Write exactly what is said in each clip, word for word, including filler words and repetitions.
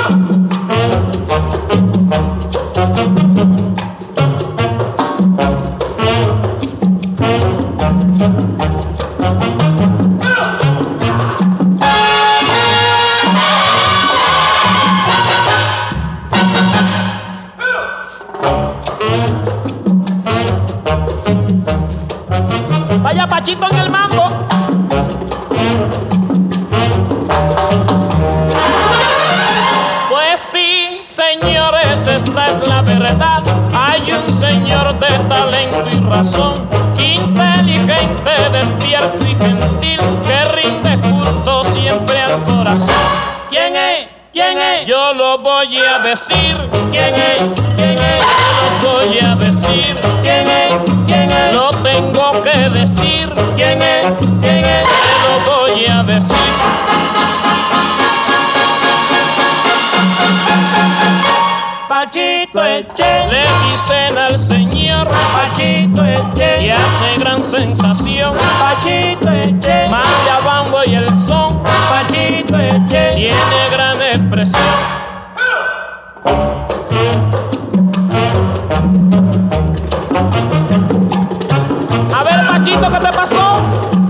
Vaya Pachito en el mambo. Pues sí, señores, esta es la verdad. Hay un señor de talento y razón, inteligente, despierto y gentil, que rinde culto siempre al corazón. ¿Quién es? ¿Quién es? Yo lo voy a decir. ¿Quién es? ¿Quién es? Yo los voy a decir. ¿Quién es? ¿Quién es? Lo tengo que decir. ¿Quién es? ¿Quién es? Se lo voy a decir. Pachito Eche, le dicen al señor Pachito Eche, y hace gran sensación. Pachito Eche, manda bambo y el son. Pachito Eche, tiene gran expresión. A ver, Pachito, ¿qué te pasó?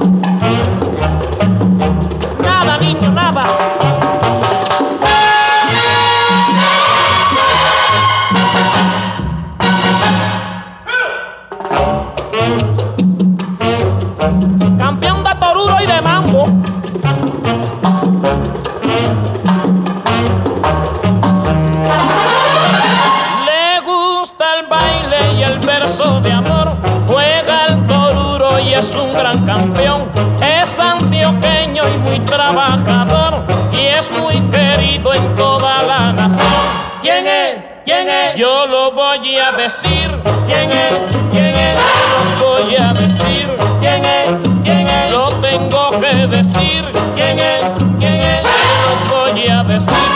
Nada, niño, nada. Campeón de toruro y de mambo. Le gusta el baile y el verso de amor. Juega el toruro y es un gran campeón. Es antioqueño y muy trabajador, y es muy querido en toda la nación. ¿Quién es? ¿Quién es? Yo lo voy a decir. ¿Quién es? ¿Quién es? Se los voy a decir. ¿Quién es? ¿Quién es? Lo tengo que decir. ¿Quién es? ¿Quién es? Se los voy a decir.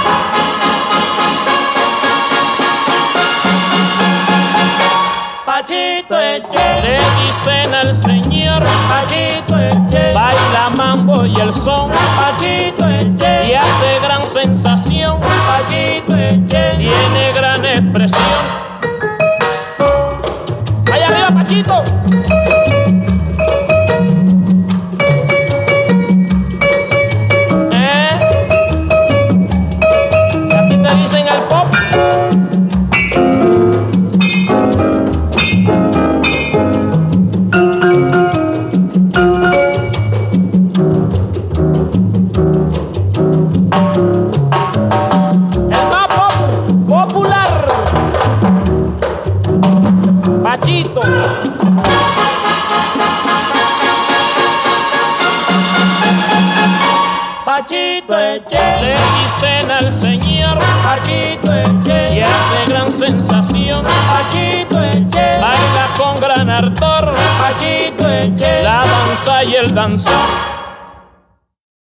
Pachito Eche, le dicen al señor Pachito Eche, baila mambo y el son. Pachito Eche, y hace gran sensación. Pachito Eche, tiene gran expresión. ¡Allá arriba, Pachito! ¿Eh? ¿A ti te dicen el pop? El más pop popular, Pachito. Pachito Eche, Le dicen al señor Pachito Eche, y hace gran sensación. Pachito Eche, Baila con gran ardor Pachito Eche, la danza y el danzón.